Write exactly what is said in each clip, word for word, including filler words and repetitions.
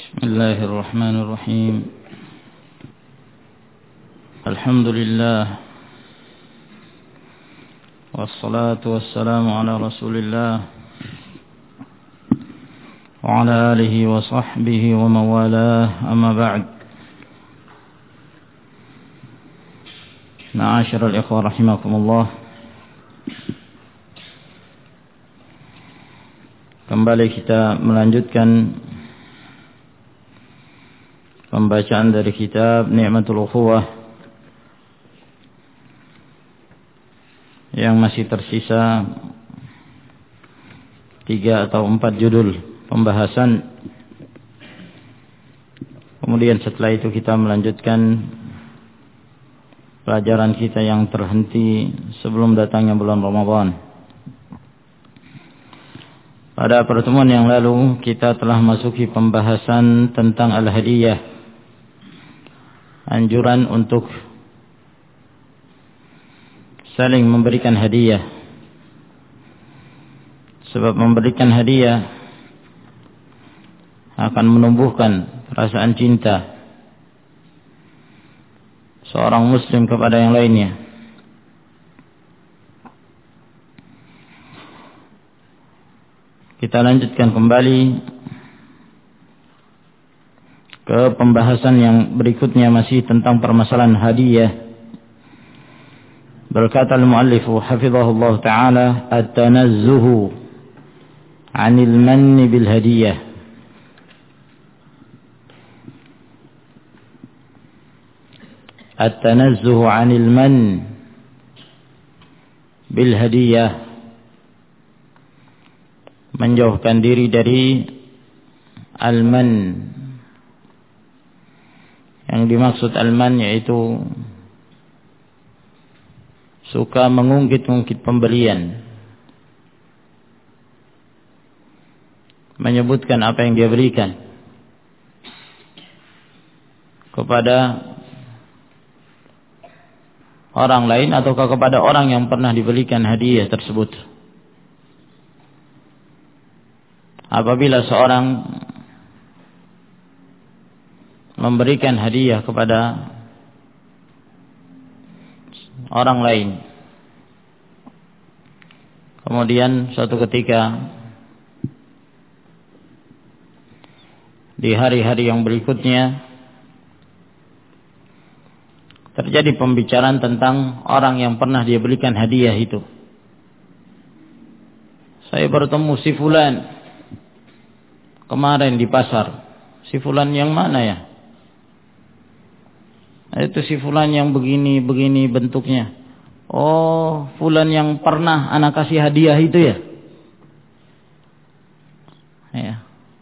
Bismillahirrahmanirrahim. Alhamdulillah. Wassalatu wassalamu ala Rasulillah wa ala alihi wa sahbihi wa mawalah, amma ba'd. Ma'asyiral ikhwah rahimakumullah. Kembali kita melanjutkan pembacaan dari kitab Ni'matul Ukhuwah yang masih tersisa tiga atau empat judul pembahasan. Kemudian setelah itu kita melanjutkan pelajaran kita yang terhenti sebelum datangnya bulan Ramadan. Pada pertemuan yang lalu kita telah masuki pembahasan tentang al-hadiyah, anjuran untuk saling memberikan hadiah. Sebab memberikan hadiah akan menumbuhkan perasaan cinta seorang muslim kepada yang lainnya. Kita lanjutkan kembali ke pembahasan yang berikutnya, masih tentang permasalahan hadiah. Berkata al-muallif hafizahullah ta'ala, at-tanazzuhu 'anil manni bil hadiyah. At-tanazzuhu 'anil man bil hadiyah, menjauhkan diri dari al-man. Yang dimaksud al-man yaitu suka mengungkit-ungkit pembelian, menyebutkan apa yang dia berikan kepada orang lain ataukah kepada orang yang pernah diberikan hadiah tersebut. Apabila seorang memberikan hadiah kepada orang lain, kemudian suatu ketika di hari-hari yang berikutnya terjadi pembicaraan tentang orang yang pernah dia berikan hadiah itu. Saya bertemu si fulan kemarin di pasar. Si fulan yang mana ya? Itu si fulan yang begini-begini bentuknya. Oh, fulan yang pernah anak kasih hadiah itu ya? Ya.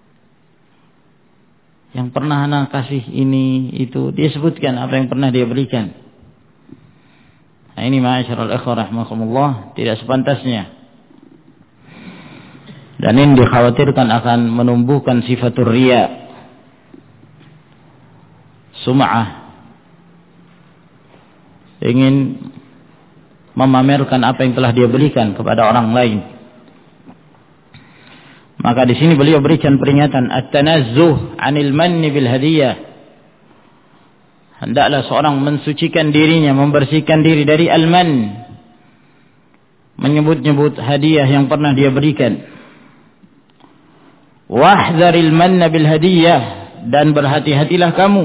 Yang pernah anak kasih ini, itu. Dia sebutkan apa yang pernah dia berikan. Nah, ini ma'asyiral ikhwah rahimakumullah, tidak sepantasnya. Dan ini dikhawatirkan akan menumbuhkan sifatur riya, sum'ah, ingin memamerkan apa yang telah dia berikan kepada orang lain. Maka di sini beliau berikan peringatan, at-tanazzuh 'anil manni bil hadiyah. Hendaklah seorang mensucikan dirinya, membersihkan diri dari al-man, menyebut-nyebut hadiah yang pernah dia berikan. Wahdharil manna bil hadiyah, dan berhati-hatilah kamu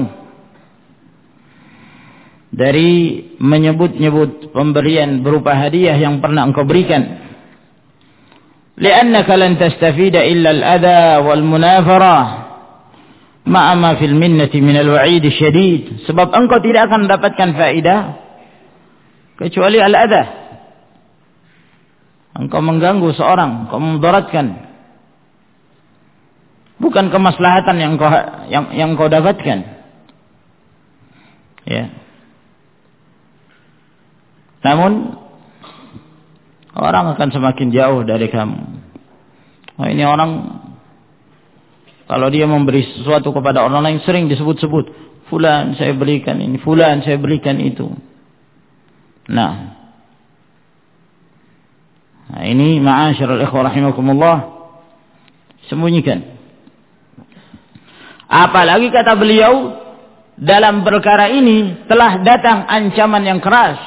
dari menyebut-nyebut pemberian berupa hadiah yang pernah engkau berikan. Li'annaka lan tastafida illa al-adha wal munafarah ma'a ma fil minnati min al-wa'id syadid. Sebab engkau tidak akan mendapatkan faedah kecuali al-adha. Engkau mengganggu seorang, engkau memudaratkan, bukan kemaslahatan yang engkau yang yang engkau dapatkan. Ya. Namun orang akan semakin jauh dari kamu. Oh, ini orang kalau dia memberi sesuatu kepada orang lain sering disebut-sebut, fulan saya berikan ini, fulan saya berikan itu. Nah, nah ini ma'asyiral ikhwah rahimakumullah, sembunyikan. Apalagi kata beliau, dalam perkara ini telah datang ancaman yang keras.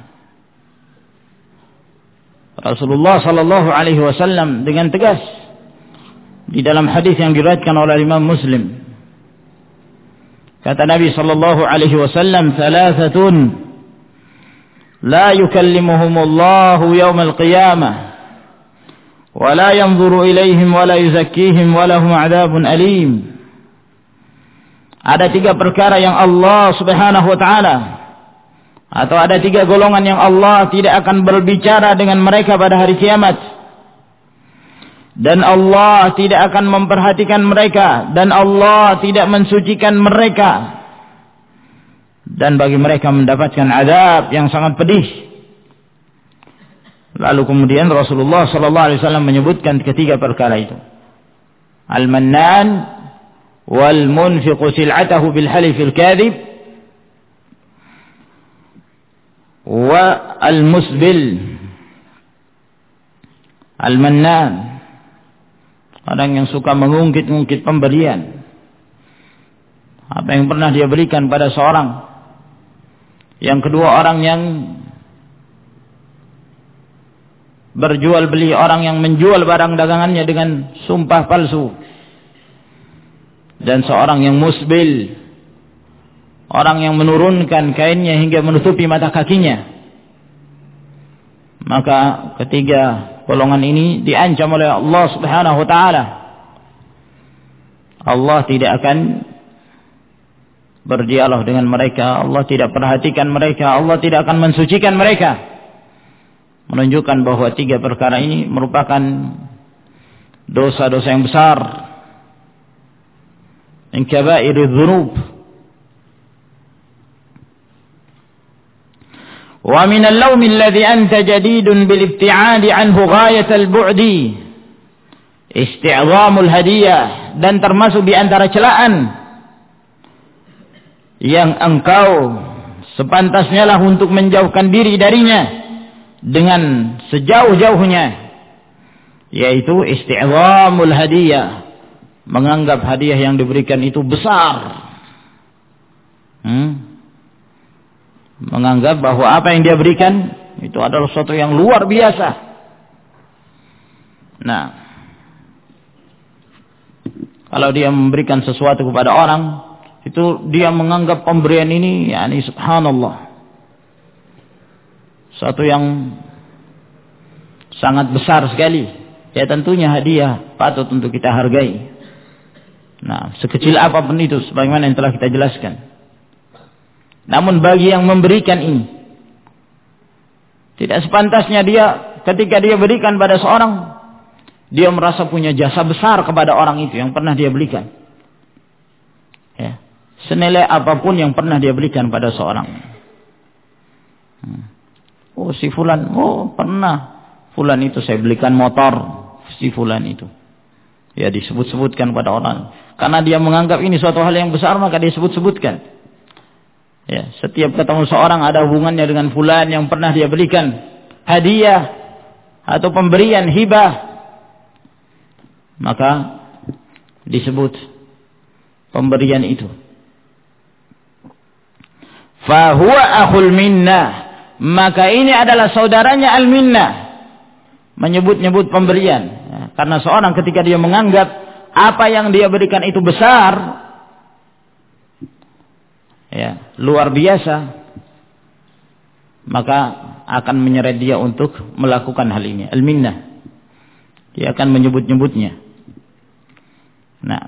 Rasulullah sallallahu alaihi wasallam dengan tegas di dalam hadis yang diriwayatkan oleh Imam Muslim, kata Nabi sallallahu alaihi wasallam, "Thalathatun la yukallimuhumullahu yawmal qiyamah wa la yanzuru ilaihim wa la yuzakkihim wa lahum 'adzabun alim." Ada tiga perkara yang Allah Subhanahu wa taala, atau ada tiga golongan yang Allah tidak akan berbicara dengan mereka pada hari kiamat, dan Allah tidak akan memperhatikan mereka, dan Allah tidak mensucikan mereka, dan bagi mereka mendapatkan azab yang sangat pedih. Lalu kemudian Rasulullah sallallahu alaihi wasallam menyebutkan ketiga perkara itu. Al-Mannan wal munfiqu sil'atahu bil halifil kadhib wa al-musbil. Al-Mannan, orang yang suka mengungkit-ungkit pemberian, apa yang pernah dia berikan pada seorang. Yang kedua, orang yang berjual beli, orang yang menjual barang dagangannya dengan sumpah palsu. Dan seorang yang musbil, orang yang menurunkan kainnya hingga menutupi mata kakinya. Maka ketiga golongan ini diancam oleh Allah Subhanahu wa taala. Allah tidak akan berdialog dengan mereka, Allah tidak perhatikan mereka, Allah tidak akan mensucikan mereka. Menunjukkan bahwa tiga perkara ini merupakan dosa-dosa yang besar, min kabairudz dzunub. Wa min al-lawm alladhi anta jadidun bil ibti'adi anhu ghayat al-bu'di isti'dhamul hadiyah, dan termasuk di antara celaan yang engkau sepantasnya lah untuk menjauhkan diri darinya dengan sejauh-jauhnya, yaitu isti'dhamul hadiyah, menganggap hadiah yang diberikan itu besar. hmm? Menganggap bahwa apa yang dia berikan itu adalah sesuatu yang luar biasa. Nah, kalau dia memberikan sesuatu kepada orang, itu dia menganggap pemberian ini, yakni subhanallah, suatu yang sangat besar sekali. Ya tentunya hadiah patut untuk kita hargai. Nah, sekecil apapun itu, sebagaimana yang telah kita jelaskan. Namun bagi yang memberikan ini, tidak sepantasnya dia ketika dia berikan pada seorang, dia merasa punya jasa besar kepada orang itu yang pernah dia berikan. Ya, senilai apapun yang pernah dia berikan pada seorang. Hmm. Oh si fulan, oh pernah fulan itu saya belikan motor, si fulan itu. Ya disebut-sebutkan pada orang. Karena dia menganggap ini suatu hal yang besar, maka dia sebut-sebutkan. Ya, setiap ketemu seorang ada hubungannya dengan fulan yang pernah dia berikan hadiah atau pemberian hibah, maka disebut pemberian itu. Fahuwa akhul minnah, maka ini adalah saudaranya al-minnah, menyebut-nyebut pemberian. Ya, karena seorang ketika dia menganggap apa yang dia berikan itu besar, ya, luar biasa, maka akan menyeret dia untuk melakukan hal ini. Al-minnah, dia akan menyebut-nyebutnya. Nah,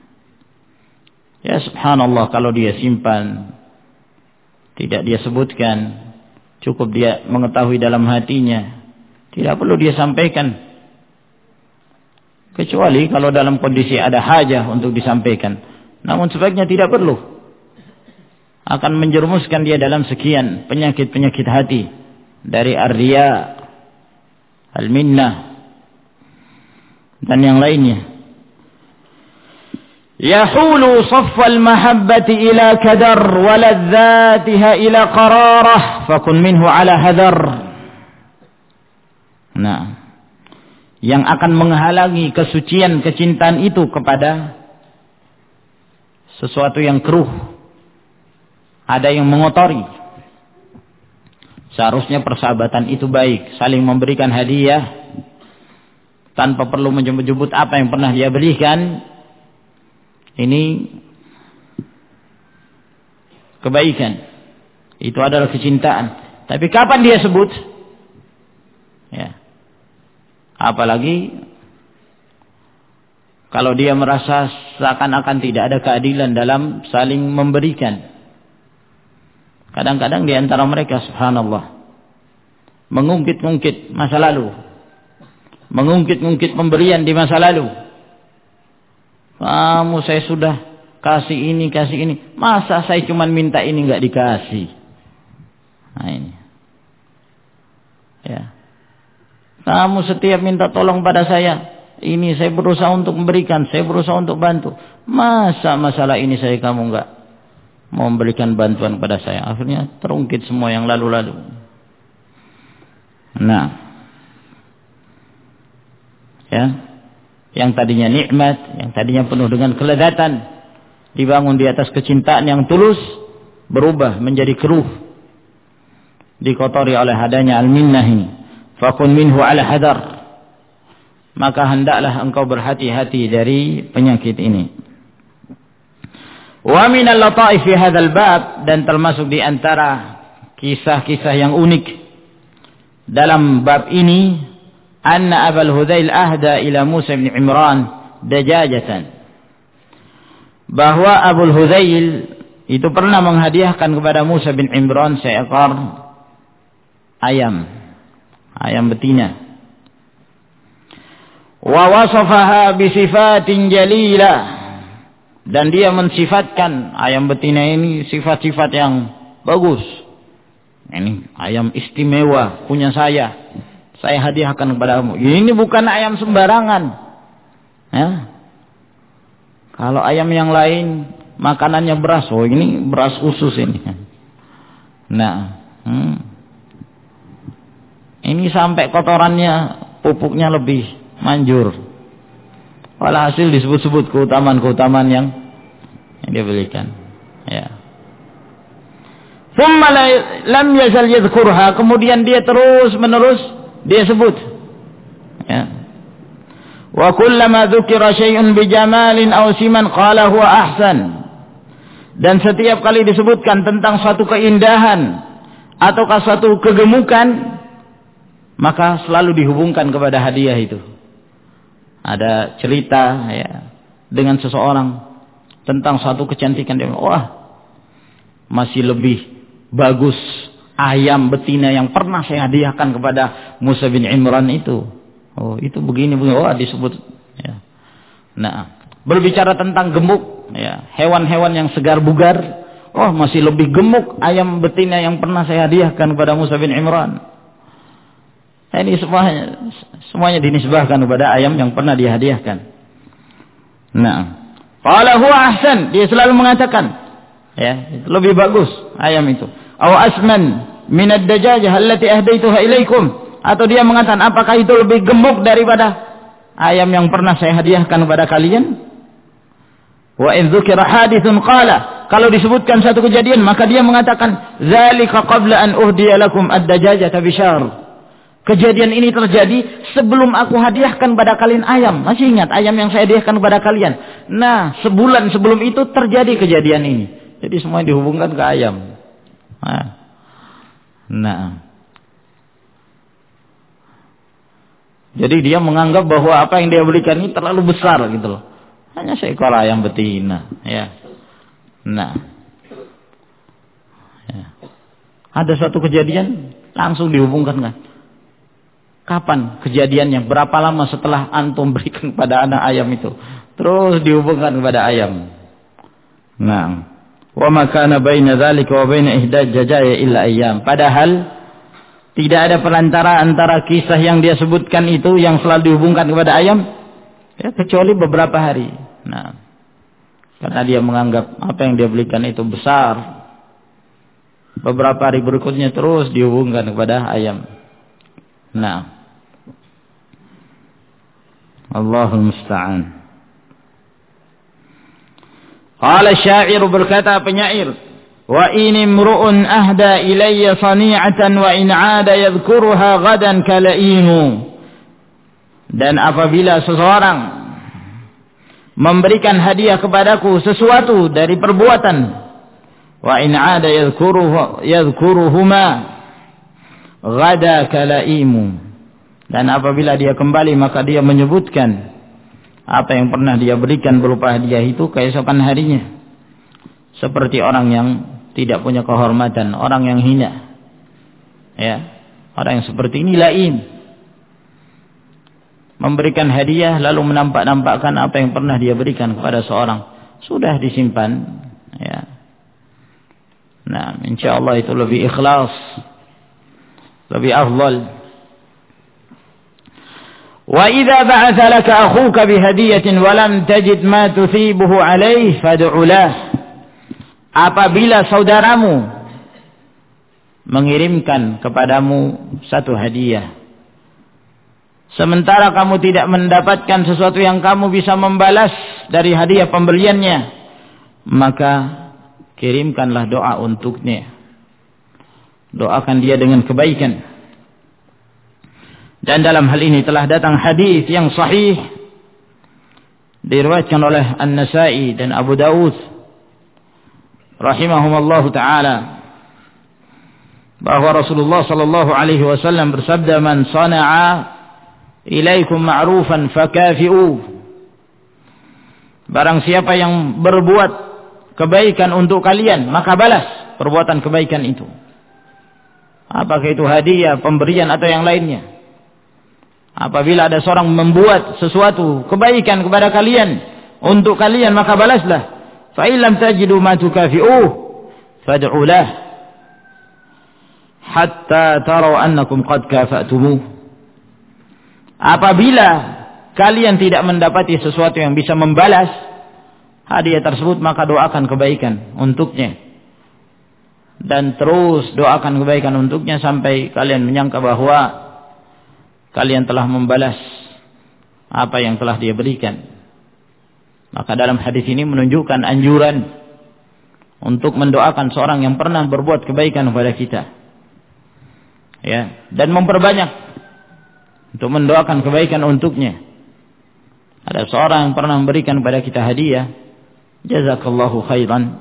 ya subhanallah, kalau dia simpan, tidak dia sebutkan, cukup dia mengetahui dalam hatinya, tidak perlu dia sampaikan. Kecuali kalau dalam kondisi ada hajah untuk disampaikan. Namun sebaiknya tidak perlu. Akan menjerumuskan dia dalam sekian penyakit-penyakit hati, dari ar-riya, al-minnah, dan yang lainnya. Yahulu saffal mahabbati ila kadar wa ladzatiha ila qararah fakun minhu ala hadar. Nah, yang akan menghalangi kesucian kecintaan itu kepada sesuatu yang keruh, ada yang mengotori. Seharusnya persahabatan itu baik, saling memberikan hadiah tanpa perlu menyebut-nyebut apa yang pernah dia berikan. Ini kebaikan, itu adalah kecintaan. Tapi kapan dia sebut? Ya. Apalagi kalau dia merasa seakan-akan tidak ada keadilan dalam saling memberikan. Kadang-kadang di antara mereka, subhanallah, mengungkit-ungkit masa lalu, mengungkit-ungkit pemberian di masa lalu. Kamu saya sudah kasih ini, kasih ini. Masa saya cuma minta ini nggak dikasih? Nah ini. Ya. Kamu setiap minta tolong pada saya. Ini saya berusaha untuk memberikan, saya berusaha untuk bantu. Masa masalah ini saya kamu nggak mau memberikan bantuan pada saya? Akhirnya terungkit semua yang lalu-lalu. Nah. Ya. Yang tadinya nikmat, yang tadinya penuh dengan kelezatan, dibangun di atas kecintaan yang tulus, berubah menjadi keruh, dikotori oleh adanya al-minnah ini. Fakun minhu ala hadar, maka hendaklah engkau berhati-hati dari penyakit ini. Wa min al-lataif fi hadzal bab, dan termasuk di antara kisah-kisah yang unik dalam bab ini, anna Abul Hudzail ahda ila Musa bin Imran dajajatan, bahwa Abul Hudzail itu pernah menghadiahkan kepada Musa bin Imran seekor ayam, ayam betina. Wa wasafaha bi sifatin jalilah, dan dia mensifatkan ayam betina ini sifat-sifat yang bagus. Ini ayam istimewa punya saya, saya hadiahkan kepadamu. Ini bukan ayam sembarangan. Ya. Kalau ayam yang lain makanannya beras, oh ini beras khusus ini. Nah, hmm. ini sampai kotorannya, pupuknya lebih manjur. Walhasil disebut-sebut keutamaan-keutamaan yang, yang dia berikan. Ya. Thumma lam yazal yadhkurha, kemudian dia terus menerus dia sebut. Ya. Wa kullama dzukira syai'un bi jamalin aw siman qala huwa ahsan. Dan setiap kali disebutkan tentang suatu keindahan ataukah suatu kegemukan, maka selalu dihubungkan kepada hadiah itu. Ada cerita ya dengan seseorang tentang suatu kecantikan, dia bilang, wah, masih lebih bagus ayam betina yang pernah saya hadiahkan kepada Musa bin Imran itu. Oh, itu begini begini. Oh, disebut. Ya. Nah, berbicara tentang gemuk, ya, hewan-hewan yang segar bugar. Oh, masih lebih gemuk ayam betina yang pernah saya hadiahkan kepada Musa bin Imran. Ini semuanya, semuanya dinisbahkan kepada ayam yang pernah dihadiahkan. Nah, qala huwa ahsan, dia selalu mengatakan, ya, itu lebih bagus ayam itu. Aw asman min ad-dajajah allati ahdaituha ilaikum, atau dia mengatakan apakah itu lebih gemuk daripada ayam yang pernah saya hadiahkan kepada kalian? Wa in dzukira hadithun qala, kalau disebutkan satu kejadian maka dia mengatakan zalika qabla an uhdiya lakum ad-dajajata bisyahr. Kejadian ini terjadi sebelum aku hadiahkan pada kalian ayam. Masih ingat ayam yang saya hadiahkan kepada kalian? Nah, sebulan sebelum itu terjadi kejadian ini. Jadi semua dihubungkan ke ayam. Nah, nah. Jadi dia menganggap bahwa apa yang dia berikan ini terlalu besar gitu loh. Hanya seekor ayam betina, ya. Nah. Ya. Ada satu kejadian langsung dihubungkan kan. Kapan kejadiannya? Berapa lama setelah antum berikan kepada anak ayam itu? Terus dihubungkan kepada ayam. Nah, wa ma kana baina dzalika wa baina ihdaj jajaya illa ayyam. Padahal tidak ada perantara antara kisah yang dia sebutkan itu yang selalu dihubungkan kepada ayam, ya, kecuali beberapa hari. Nah, karena dia menganggap apa yang dia berikan itu besar. Beberapa hari berikutnya terus dihubungkan kepada ayam. Nah, Allahul musta'an. Qala syair, berkata penyair, wa in imru'un ahda ilayya sani'atan wa in 'ada yadhkuruha ghadan kala'inu. Dan apabila seseorang memberikan hadiah kepadaku sesuatu dari perbuatan, wa in 'ada yadhkuruhu yadhkuruhuma ghada kalaimu, dan apabila dia kembali maka dia menyebutkan apa yang pernah dia berikan berupa hadiah itu keesokan harinya, seperti orang yang tidak punya kehormatan, orang yang hina. Ya, orang yang seperti ini laim, memberikan hadiah lalu menampak-nampakkan apa yang pernah dia berikan kepada seorang, sudah disimpan. Ya, nah, insyaallah itu lebih ikhlas, lebih afdal. Wa idza ba'atha laka akhuka bihadiyatin wa lam tajid ma tuthibuhu alayhi fad'u lah. Apabila saudaramu mengirimkan kepadamu satu hadiah, sementara kamu tidak mendapatkan sesuatu yang kamu bisa membalas dari hadiah pemberiannya, maka kirimkanlah doa untuknya. Doakan dia dengan kebaikan. Dan dalam hal ini telah datang hadis yang sahih diriwayatkan oleh An-Nasa'i dan Abu Dawud rahimahumallahu taala, bahwa Rasulullah sallallahu alaihi wasallam bersabda, man sana'a ilaikum ma'rufan fakafi'u. Barang siapa yang berbuat kebaikan untuk kalian, maka balas perbuatan kebaikan itu. Apakah itu hadiah, pemberian atau yang lainnya. Apabila ada seorang membuat sesuatu kebaikan kepada kalian, untuk kalian, maka balaslah. Fa illam tajidu ma tukafi'uh fad'u lah hatta taraw annakum qad kafa'tumuh. Apabila kalian tidak mendapati sesuatu yang bisa membalas hadiah tersebut, maka doakan kebaikan untuknya. Dan terus doakan kebaikan untuknya sampai kalian menyangka bahwa kalian telah membalas apa yang telah dia berikan. Maka dalam hadis ini menunjukkan anjuran untuk mendoakan seorang yang pernah berbuat kebaikan kepada kita. Ya, dan memperbanyak untuk mendoakan kebaikan untuknya. Ada seorang yang pernah memberikan kepada kita hadiah, jazakallahu khairan,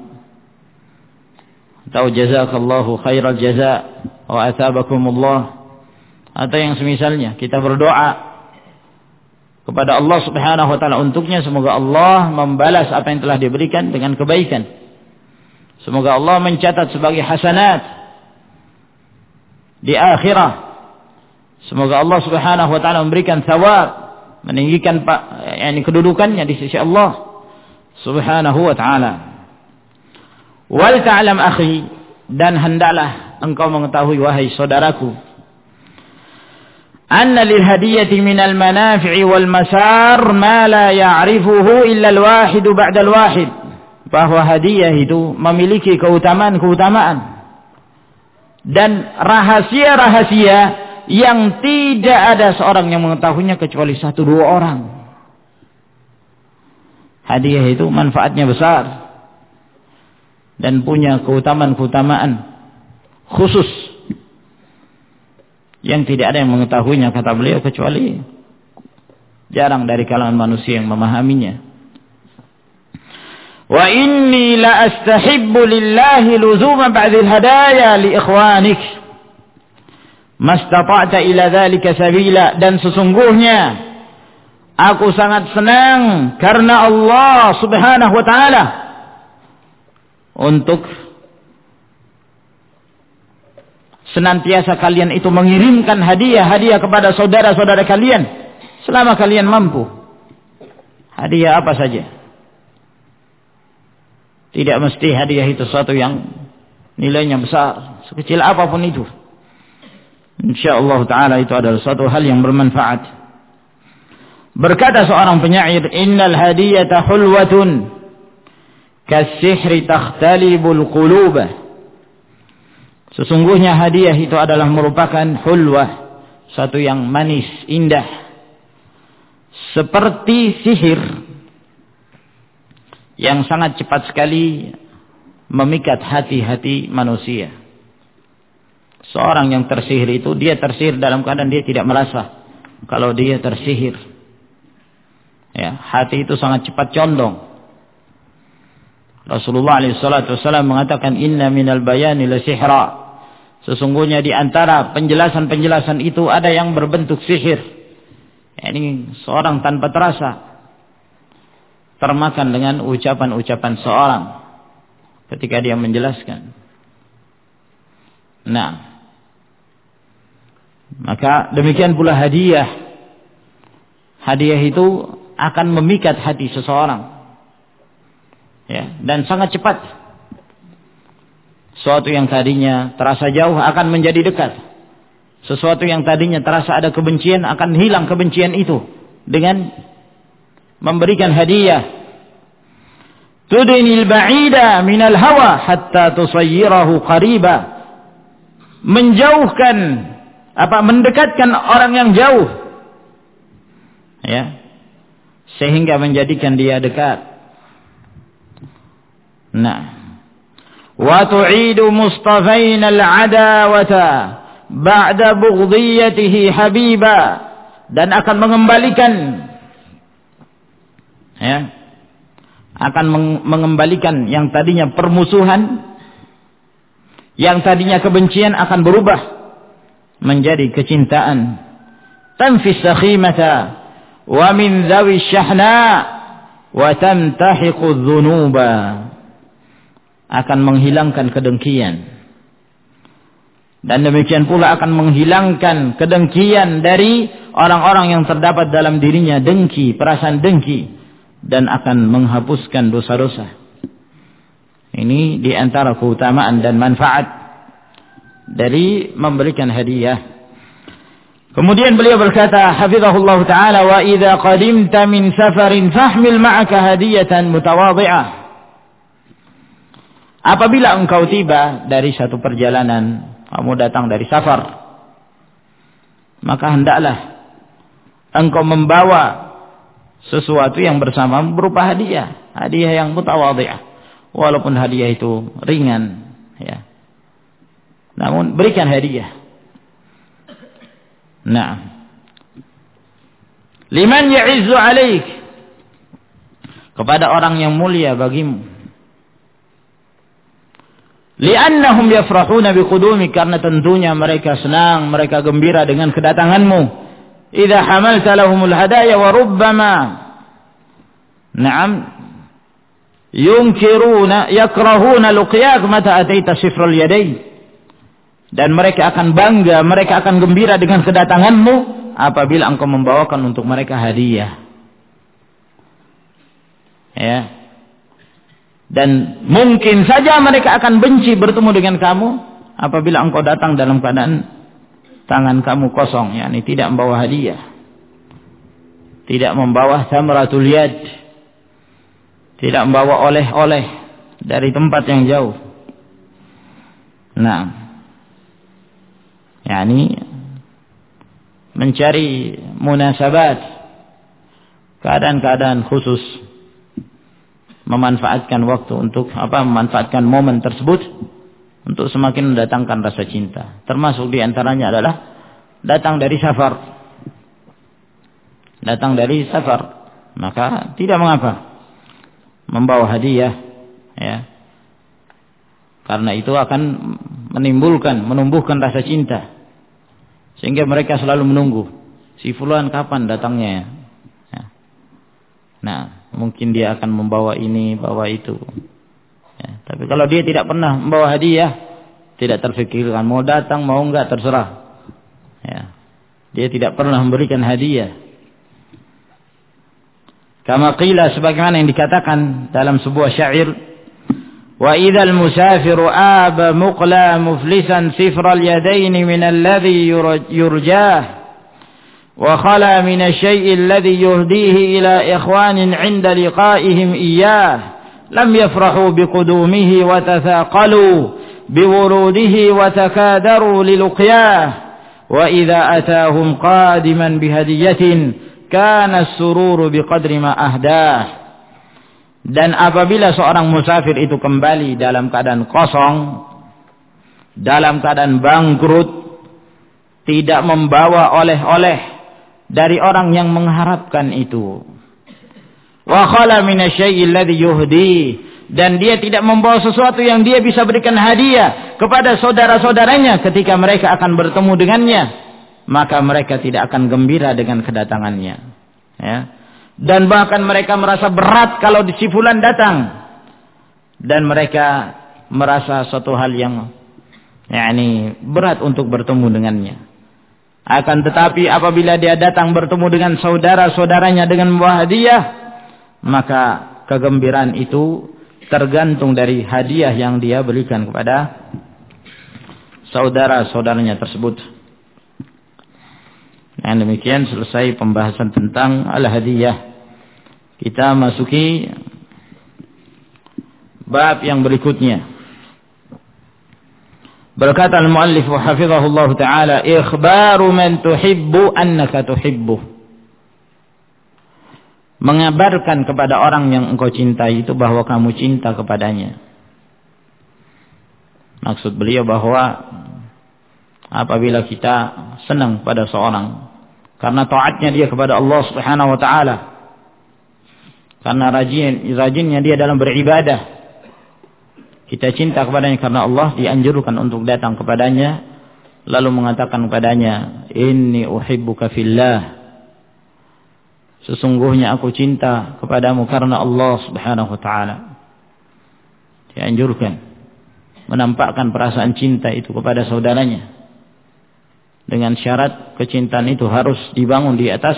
atau jazakallahu khairal jaza wa athabakumullah, atau yang semisalnya. Kita berdoa kepada Allah subhanahu wa ta'ala untuknya, semoga Allah membalas apa yang telah diberikan dengan kebaikan. Semoga Allah mencatat sebagai hasanat di akhirat. Semoga Allah subhanahu wa ta'ala memberikan thawab, meninggikan yakni kedudukannya di sisi Allah subhanahu wa ta'ala. Wal ta'lam akhi, dan hendaklah engkau mengetahui wahai saudaraku, anna lil hadiyati minal manafi'i wal masar ma la ya'rifuhu illa al-wahid ba'da al-wahid. Bahwa hadiah itu memiliki keutamaan-keutamaan dan rahasia-rahasia yang tidak ada seorang yang mengetahuinya kecuali satu dua orang. Hadiah itu manfaatnya besar dan punya keutamaan-keutamaan khusus yang tidak ada yang mengetahuinya, kata beliau, kecuali jarang dari kalangan manusia yang memahaminya. Wa inni la astahibbu lillahi luzuma ba'dil hadaya li ikhwanik mastata'ta ila dhalika sabila. Dan sesungguhnya aku sangat senang karena Allah subhanahu wa ta'ala untuk senantiasa kalian itu mengirimkan hadiah-hadiah kepada saudara-saudara kalian selama kalian mampu. Hadiah apa saja. Tidak mesti hadiah itu sesuatu yang nilainya besar, sekecil apapun itu. Insyaallah ta'ala itu adalah suatu hal yang bermanfaat. Berkata seorang penyair, innal hadiyata hulwatun kasihri takhtalibul qulubah. Sesungguhnya hadiah itu adalah merupakan hulwah, satu yang manis, indah, seperti sihir yang sangat cepat sekali memikat hati-hati manusia. Seorang yang tersihir itu, dia tersihir dalam keadaan dia tidak merasa kalau dia tersihir. Ya, hati itu sangat cepat condong. Rasulullah alaihi salatu wasallam mengatakan, inna minal bayani la sihra. Sesungguhnya di antara penjelasan-penjelasan itu ada yang berbentuk sihir. Ya, ini seorang tanpa terasa termakan dengan ucapan-ucapan seorang ketika dia menjelaskan. Nah, maka demikian pula hadiah. Hadiah itu akan memikat hati seseorang. Ya, dan sangat cepat. Sesuatu yang tadinya terasa jauh akan menjadi dekat. Sesuatu yang tadinya terasa ada kebencian akan hilang kebencian itu dengan memberikan hadiah. Tudinil ba'ida minal hawa hatta tusayyirahu qariba. Menjauhkan apa mendekatkan orang yang jauh. Ya. Sehingga menjadikan dia dekat. Nah, wa tu'idu mustafain al-adawata ba'da bughdiyatihi habiba, dan akan mengembalikan ya akan mengembalikan yang tadinya permusuhan, yang tadinya kebencian akan berubah menjadi kecintaan. Tanfis sakhimata wa min dhawi syahna wa tamtahiqu dhunuba, akan menghilangkan kedengkian, dan demikian pula akan menghilangkan kedengkian dari orang-orang yang terdapat dalam dirinya dengki, perasaan dengki, dan akan menghapuskan dosa-dosa. Ini di antara keutamaan dan manfaat dari memberikan hadiah. Kemudian beliau berkata, hafizahullah ta'ala, wa idza qadimta min safarin fahmil ma'aka hadiyatan mutawadhi'ah. Apabila engkau tiba dari satu perjalanan, kamu datang dari safar, maka hendaklah engkau membawa sesuatu yang bersama berupa hadiah, hadiah yang mutawadhi'ah, walaupun hadiah itu ringan, ya. Namun berikan hadiah. Nah, liman ya'izzu 'alaik, kepada orang yang mulia bagimu. Li'annahum yafrahuna biqudumik, karena tentunya mereka senang, mereka gembira dengan kedatanganmu. Idza hamalta lahumul hadaya wa rubbama na'am yunkiruna yakrahuna luqyak mata ataita sifral yadayn. Dan mereka akan bangga, mereka akan gembira dengan kedatanganmu apabila engkau membawakan untuk mereka hadiah. Ya. Dan mungkin saja mereka akan benci bertemu dengan kamu apabila engkau datang dalam keadaan tangan kamu kosong, yakni tidak membawa hadiah, tidak membawa samratul yad, tidak membawa oleh-oleh dari tempat yang jauh. Nah, yakni mencari munasabat, keadaan-keadaan khusus, memanfaatkan waktu untuk apa? Memanfaatkan momen tersebut untuk semakin mendatangkan rasa cinta. Termasuk diantaranya adalah datang dari safar. Datang dari safar, maka tidak mengapa membawa hadiah, ya. Karena itu akan menimbulkan, menumbuhkan rasa cinta, sehingga mereka selalu menunggu si fulan kapan datangnya. Ya. Nah, mungkin dia akan membawa ini, bawa itu. Ya, tapi kalau dia tidak pernah membawa hadiah, tidak terfikirkan mau datang mau enggak, terserah. Ya. Dia tidak pernah memberikan hadiah. Kama qila, sebagaimana yang dikatakan dalam sebuah syair, wa idzal musafiru aba muqla muflisan sifral yadaini min alladhi yurjah وخلا من الشيء الذي يهديه إلى إخوان عند لقائهم إياه لم يفرحوا بقدومه وتثاقلوا بوروده وتكادروا للقياه وإذا أتاهم قادما بهدية كان السرور بقدر ما أهداه. Dan apabila seorang musafir itu kembali dalam keadaan kosong, dalam keadaan bangkrut, tidak membawa oleh-oleh dari orang yang mengharapkan itu, wa khala minasyai'il ladzi yuhdi, dan dia tidak membawa sesuatu yang dia bisa berikan hadiah kepada saudara-saudaranya ketika mereka akan bertemu dengannya, maka mereka tidak akan gembira dengan kedatangannya, ya. Dan bahkan mereka merasa berat kalau si fulan datang, dan mereka merasa suatu hal yang yakni berat untuk bertemu dengannya. Akan tetapi apabila dia datang bertemu dengan saudara-saudaranya dengan membawa hadiah, maka kegembiraan itu tergantung dari hadiah yang dia berikan kepada saudara-saudaranya tersebut. Dan demikian selesai pembahasan tentang al-hadiyah. Kita masuki bab yang berikutnya. Berkata al-muallif hafizahullah ta'ala, ikhbaru man tuhibbu annaka tuhibbuh. Mengabarkan kepada orang yang engkau cintai itu bahwa kamu cinta kepadanya. Maksud beliau bahwa apabila kita senang pada seorang karena taatnya dia kepada Allah Subhanahu wa taala, karena rajin rajinnya dia dalam beribadah, kita cinta kepadanya karena Allah, dianjurkan untuk datang kepadanya lalu mengatakan kepadanya, inni uhibbuka fillah, sesungguhnya aku cinta kepadamu karena Allah Subhanahu wa taala. Dianjurkan menampakkan perasaan cinta itu kepada saudaranya, dengan syarat kecintaan itu harus dibangun di atas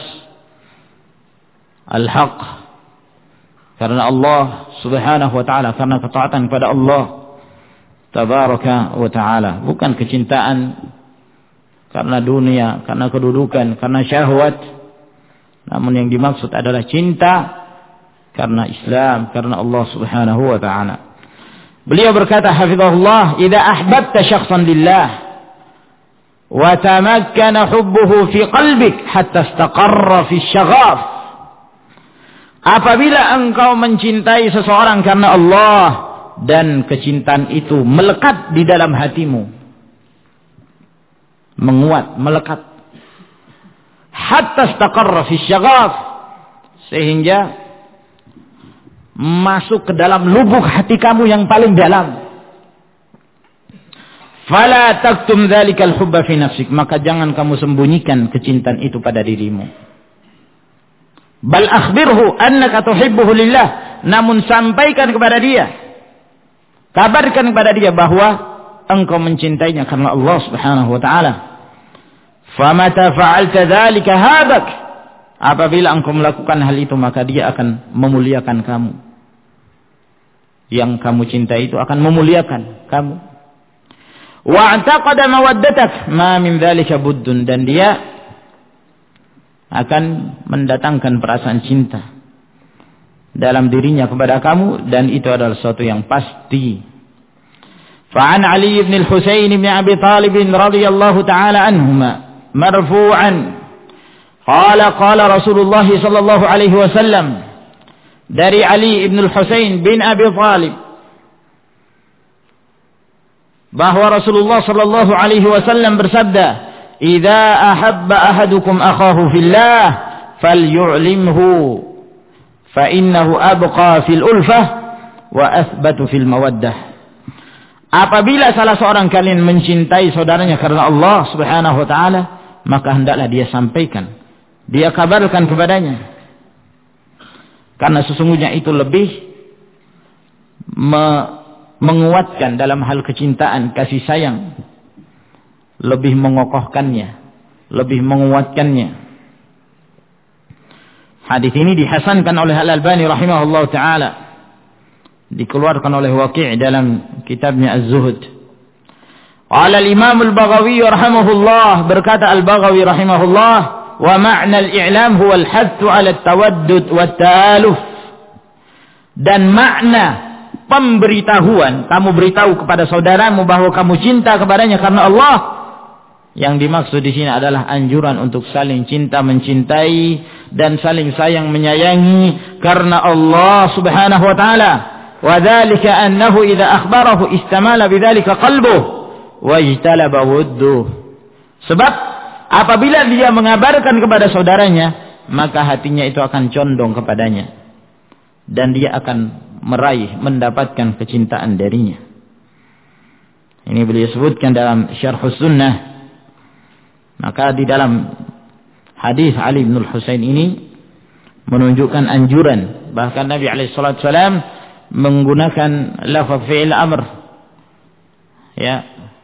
al-haq, karena Allah Subhanahu wa taala, karena ketaatan kepada Allah tabaraka wa taala, bukan kecintaan karena dunia, karena kedudukan, karena syahwat. Namun yang dimaksud adalah cinta karena Islam, karena Allah Subhanahu wa taala. Beliau berkata hafizahullah, idza ahbabta syakhsan lillah wa tamakkana hubbuhu fi qalbik hatta istaqarra fi syaghaf. Apabila engkau mencintai seseorang karena Allah dan kecintaan itu melekat di dalam hatimu, menguat, melekat, hatta istaqarra fi syaghaf, sehingga masuk ke dalam lubuk hati kamu yang paling dalam. Fala taktum dzalikal hubba fi nafsik, maka jangan kamu sembunyikan kecintaan itu pada dirimu. Bal akhbirhu annaka tuhibbuhu lillah, namun sampaikan kepada dia, kabarkan kepada dia bahwa engkau mencintainya karena Allah Subhanahu wa taala. Famata fa'alta dzalika habak, apabila engkau melakukan hal itu maka dia akan memuliakan kamu. Yang kamu cintai itu akan memuliakan kamu. Wa'taqada mawaddatak ma min dzalika buddun, dan dia akan mendatangkan perasaan cinta dalam dirinya kepada kamu, dan itu adalah sesuatu yang pasti. Fa'an Ali ibn al-Husayn ibn Abi Talib radhiyallahu ta'ala anhuma marfu'an qala qala Rasulullah sallallahu alaihi wasallam, dari Ali ibn al-Husayn bin Abi Talib bahwa Rasulullah sallallahu alaihi wasallam bersabda, idza ahabba ahadukum akhahu fillah falyu'limhu fa innahu abqa fil ulfah wa athbatu fil mawaddah. Apabila salah seorang kalian mencintai saudaranya karena Allah Subhanahu wa taala, maka hendaklah dia sampaikan, dia kabarkan kepadanya, karena sesungguhnya itu lebih me menguatkan dalam hal kecintaan, kasih sayang, lebih mengokohkannya, lebih menguatkannya. Hadis ini dihasankan oleh Al-Albani rahimahullah ta'ala, dikeluarkan oleh Waqi' dalam kitabnya Az-Zuhud. Qala al-Imam al-Baghawi rahimahullah, berkata al-Baghawi rahimahullah, wa ma'na al-i'lam huwa al-hadd 'ala at-tawaddud wa at-ta'aluf, dan makna pemberitahuan, kamu beritahu kepada saudaramu bahwa kamu cinta kepadanya karena Allah, Yang dimaksud di sini adalah anjuran untuk saling cinta mencintai dan saling sayang menyayangi karena Allah Subhanahu wa taala. Wa dzalika annahu idza akhbarahu istamala bidzalika qalbuhu wa ijtalaba wudduhu. Sebab apabila dia mengabarkan kepada saudaranya, maka hatinya itu akan condong kepadanya dan dia akan meraih mendapatkan kecintaan darinya. Ini beliau sebutkan dalam Syarhus Sunnah. Maka di dalam hadis Ali bin Husain ini menunjukkan anjuran, bahkan Nabi alaihi salatu wasallam menggunakan lafaz fi'il amr, ya,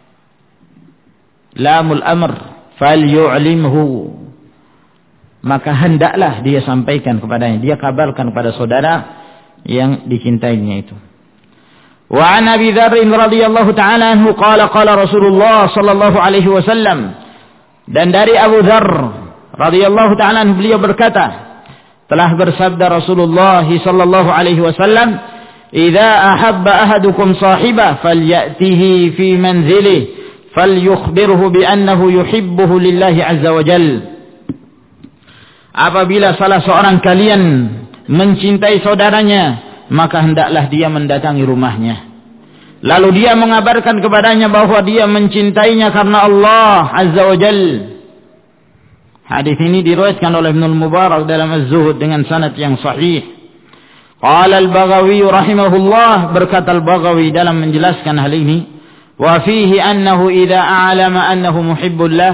lamul amr, falyu'limhu, maka hendaklah dia sampaikan kepadanya, dia kabarkan kepada saudara yang dicintainya itu. Wa an Abi Dzar radhiyallahu ta'ala anhu qala qala Rasulullah sallallahu alaihi wasallam. Dan dari Abu Dzar radhiyallahu ta'ala anhu beliau berkata, telah bersabda Rasulullah sallallahu alaihi wasallam, "Idza ahabba ahadukum sahiba falyatihi fi manzilihi falyukhbirhu bi annahu yuhibbuhu lillahi azza wa jalla." Apabila salah seorang kalian mencintai saudaranya, maka hendaklah dia mendatangi rumahnya. Lalu dia mengabarkan kepadanya bahwa dia mencintainya karena Allah Azza wa Jal. Hadis ini diriwayatkan oleh Ibnu Mubarak dalam Az-Zuhud dengan sanad yang sahih. Qala Al-Baghawi rahimahullah, berkata Al-Baghawi dalam menjelaskan hal ini, wa fihi annahu idza a'lama annahu muhibbullah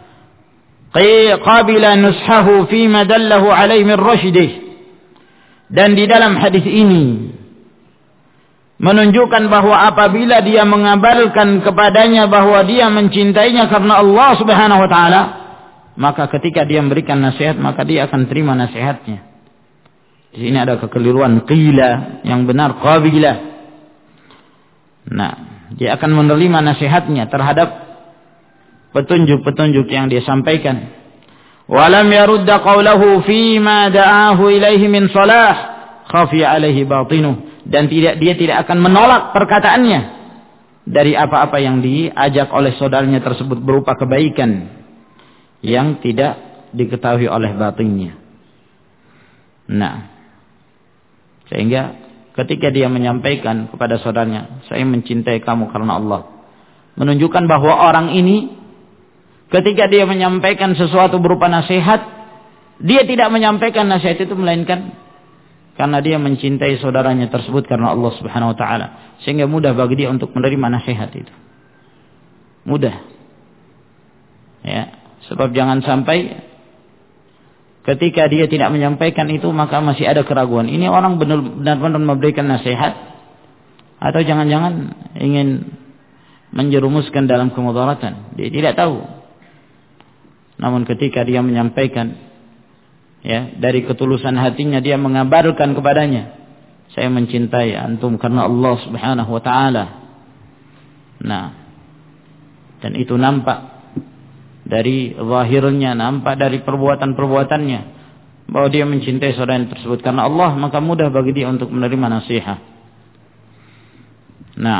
qabila nushahu fima dallahu alaihi min rashdih. Dan di dalam hadis ini menunjukkan bahwa apabila dia mengabarkan kepadanya bahwa dia mencintainya karena Allah Subhanahu wa taala, maka ketika dia memberikan nasihat, maka dia akan terima nasihatnya. Di sini ada kekeliruan, qila, yang benar qabila. Nah, dia akan menerima nasihatnya terhadap petunjuk-petunjuk yang dia sampaikan. Walam yarudda qawlahu fima da'ahu ilaihi min salah khafi alaihi batinuh. Dan tidak, dia tidak akan menolak perkataannya dari apa-apa yang diajak oleh saudaranya tersebut berupa kebaikan yang tidak diketahui oleh batinnya. Nah, sehingga ketika dia menyampaikan kepada saudaranya, saya mencintai kamu karena Allah, menunjukkan bahwa orang ini ketika dia menyampaikan sesuatu berupa nasihat, dia tidak menyampaikan nasihat itu melainkan karena dia mencintai saudaranya tersebut karena Allah Subhanahu wa taala, sehingga mudah bagi dia untuk menerima nasihat itu. Mudah. Ya, sebab jangan sampai ketika dia tidak menyampaikan itu maka masih ada keraguan. Ini orang benar-benar memberikan nasihat atau jangan-jangan ingin menjerumuskan dalam kemudaratan. Dia tidak tahu. Namun ketika dia menyampaikan, ya, dari ketulusan hatinya dia mengabarkan kepadanya, saya mencintai antum karena Allah Subhanahu wa taala. Nah, dan itu nampak dari zahirnya, nampak dari perbuatan-perbuatannya bahwa dia mencintai saudara tersebut karena Allah, maka mudah bagi dia untuk menerima nasihat. Nah,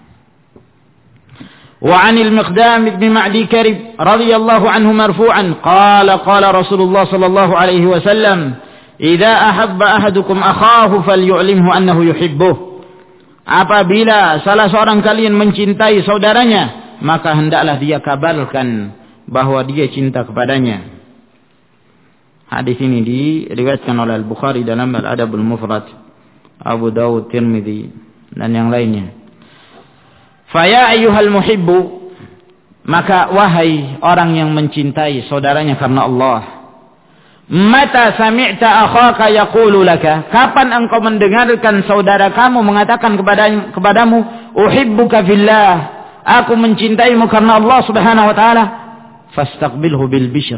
وعن المقدام بن معدي كرب رضي الله عنه مرفوعا قال قال رسول الله صلى الله عليه وسلم إذا أحب أحدكم أخاه فليعلمه أنه يحبه. Apabila salah seorang kalian mencintai saudaranya, maka hendaklah dia kabarkan bahwa dia cinta kepadanya. Hadis ini diriwayatkan oleh Al-Bukhari dalam Al-Adabul Mufrad, Abu Dawud, Tirmidzi dan yang lainnya. Faya ayyuhal muhibbu, maka wahai orang yang mencintai saudaranya karena Allah, mata sami'ta akhaka yaqulu laka, kapan engkau mendengarkan saudara kamu mengatakan kepada kepadamu, uhibbuka fillah, aku mencintaimu karena Allah Subhanahu wa taala, fastaqbilhu bil bishr,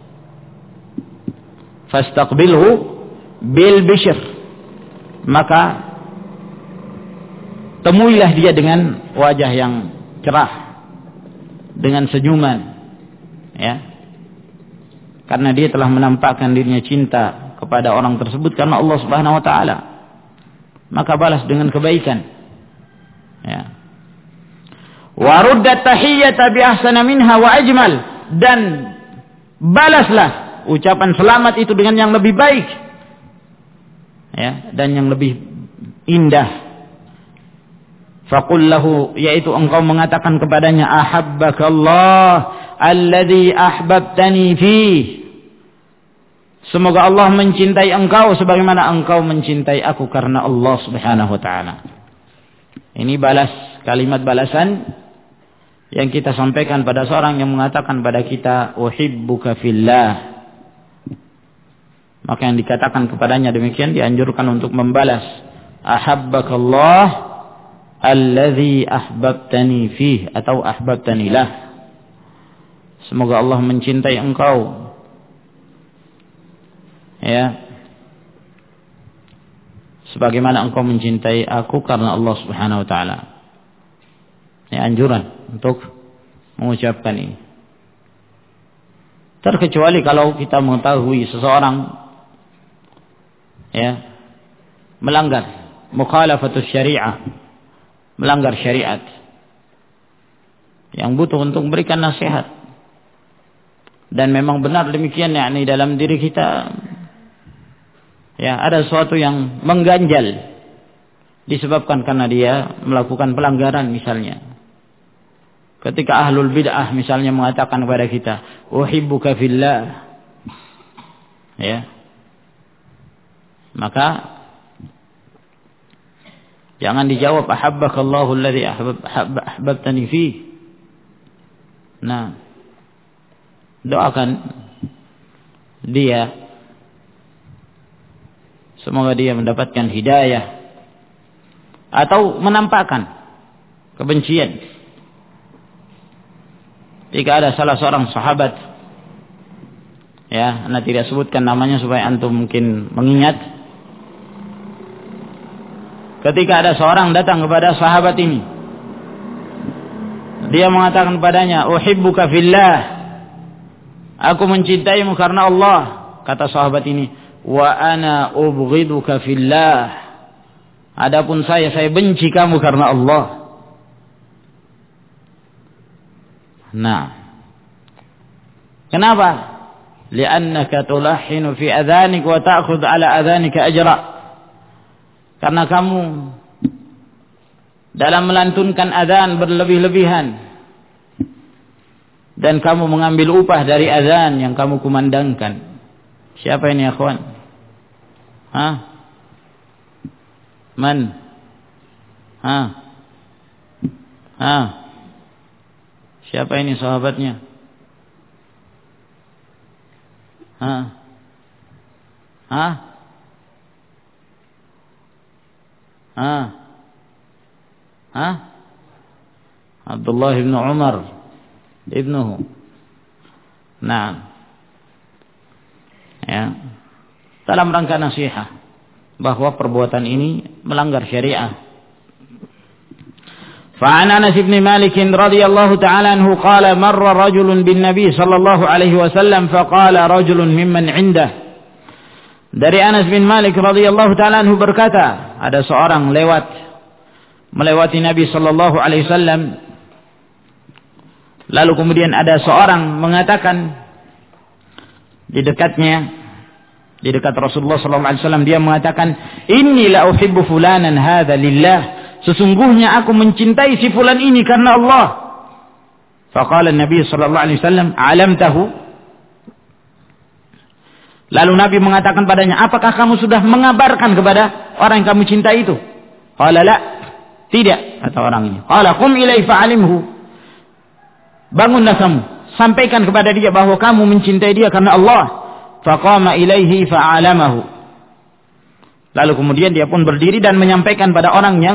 fastaqbilhu bil bishr, maka temuilah dia dengan wajah yang cerah, dengan senyuman, ya, karena dia telah menampakkan dirinya cinta kepada orang tersebut karena Allah Subhanahu wa taala, maka balas dengan kebaikan, ya. Wa ruddat tahiyyata bi ahsana minha wa ajmal, dan balaslah ucapan selamat itu dengan yang lebih baik, ya, dan yang lebih indah. Faqul lahu, yaitu engkau mengatakan kepadanya, ahabbakallah alladhi ahbabtani fih, semoga Allah mencintai engkau sebagaimana engkau mencintai aku karena Allah Subhanahu wa taala. Ini balas, kalimat balasan yang kita sampaikan pada seorang yang mengatakan pada kita, uhibbuka fillah. Maka yang dikatakan kepadanya demikian dianjurkan untuk membalas, ahabbakallah alladhi ahbabtani fih, atau ahbabtani lah. Semoga Allah mencintai engkau, ya, sebagaimana engkau mencintai aku karena Allah Subhanahu wa taala. Ini anjuran untuk mengucapkan ini. Terkecuali kalau kita mengetahui seseorang, ya, melanggar mukhalafatus syariah, melanggar syariat, yang butuh untuk memberikan nasihat, dan memang benar demikian, yakni dalam diri kita, ya, ada sesuatu yang mengganjal disebabkan karena dia melakukan pelanggaran. Misalnya ketika ahlul bid'ah misalnya mengatakan kepada kita, uhibbuka fillah, ya, maka jangan dijawab ahabbakallahu alladhi ahbabtani fi. Nah, doakan dia, semoga dia mendapatkan hidayah, atau menampakkan kebencian. Jika ada salah seorang sahabat, ya, anda tidak sebutkan namanya supaya antum mungkin mengingat, ketika ada seorang datang kepada sahabat ini, dia mengatakan padanya, uhibbuka fillah, aku mencintaimu karena Allah. Kata sahabat ini, wa ana ubghiduka fillah, adapun saya saya benci kamu karena Allah. Nah, kenapa? Li'annaka tulahhinu fi adhanik wa ta'khudh ala adhanika ajra. Karena kamu dalam melantunkan adzan berlebih-lebihan, dan kamu mengambil upah dari adzan yang kamu kumandangkan. Siapa ini, akhwan? Hah? Man? Hah? Hah? Siapa ini sahabatnya? Hah? Hah? Hah? Hah? Abdullah bin Umar ibnuhu. Nah, ya, dalam rangka nasihat bahwa perbuatan ini melanggar syariah. فعن أنس بن مالك رضي الله تعالى عنه قال مر رجل بالنبي صلى الله عليه وسلم فقال رجل ممن عنده. Dari Anas bin Malik radhiyallahu taala anhu berkata, ada seorang lewat melewati Nabi sallallahu alaihi wasallam, lalu kemudian ada seorang mengatakan di dekatnya, di dekat Rasulullah sallallahu alaihi wasallam, dia mengatakan, inni la uhibbu fulanan hadza lillah, sesungguhnya aku mencintai si fulan ini karena Allah. Faqala Nabi sallallahu alaihi wasallam, alamtahu? Lalu Nabi mengatakan padanya, apakah kamu sudah mengabarkan kepada orang yang kamu cintai itu? Qala la, tidak, kata orang ini. Qala qum ilaihi fa'alimhu, bangunlah kamu, sampaikan kepada dia bahwa kamu mencintai dia karena Allah. Faqama ilaihi fa'alamahu, lalu kemudian dia pun berdiri dan menyampaikan pada orang yang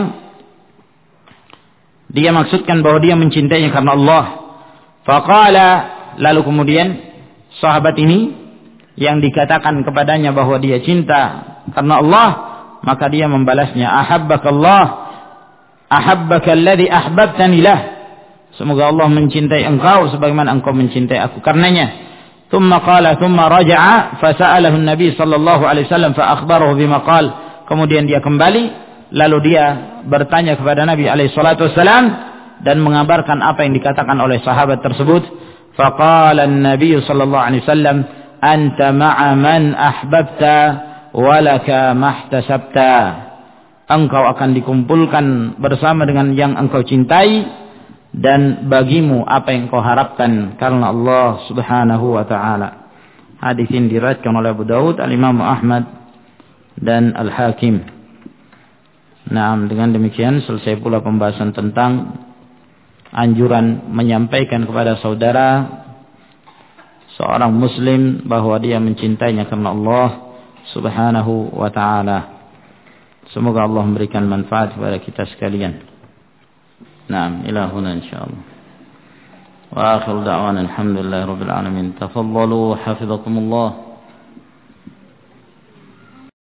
dia maksudkan bahwa dia mencintainya karena Allah. Faqala, lalu kemudian sahabat ini yang dikatakan kepadanya bahwa dia cinta karena Allah, maka dia membalasnya, ahabbakallah ahabbakal ladzi ahbabtani lah, semoga Allah mencintai engkau sebagaimana engkau mencintai aku karenanya. Thumma qala thumma raja'a fasa'alahu an-nabi sallallahu alaihi wasallam fa akhbarahu bima qala, kemudian dia kembali lalu dia bertanya kepada Nabi alaihi salatu wasallam, dan mengabarkan apa yang dikatakan oleh sahabat tersebut. Faqala an-nabiy sallallahu alaihi wasallam, anta ma'a man ahbabta wa laka mahtasabta. Engkau akan dikumpulkan bersama dengan yang engkau cintai dan bagimu apa yang engkau harapkan karena Allah Subhanahu wa taala. Hadis ini diriwayatkan oleh Abu Daud, Al-Imam Ahmad dan Al-Hakim. Nah, dengan demikian selesai pula pembahasan tentang anjuran menyampaikan kepada saudara seorang muslim bahwa dia mencintainya karena Allah Subhanahu wa taala. Semoga Allah memberikan manfaat kepada kita sekalian. Naam, ila huna insyaallah. وآخر دعوانا الحمد لله رب العالمين. تفضلوا حفظكم الله.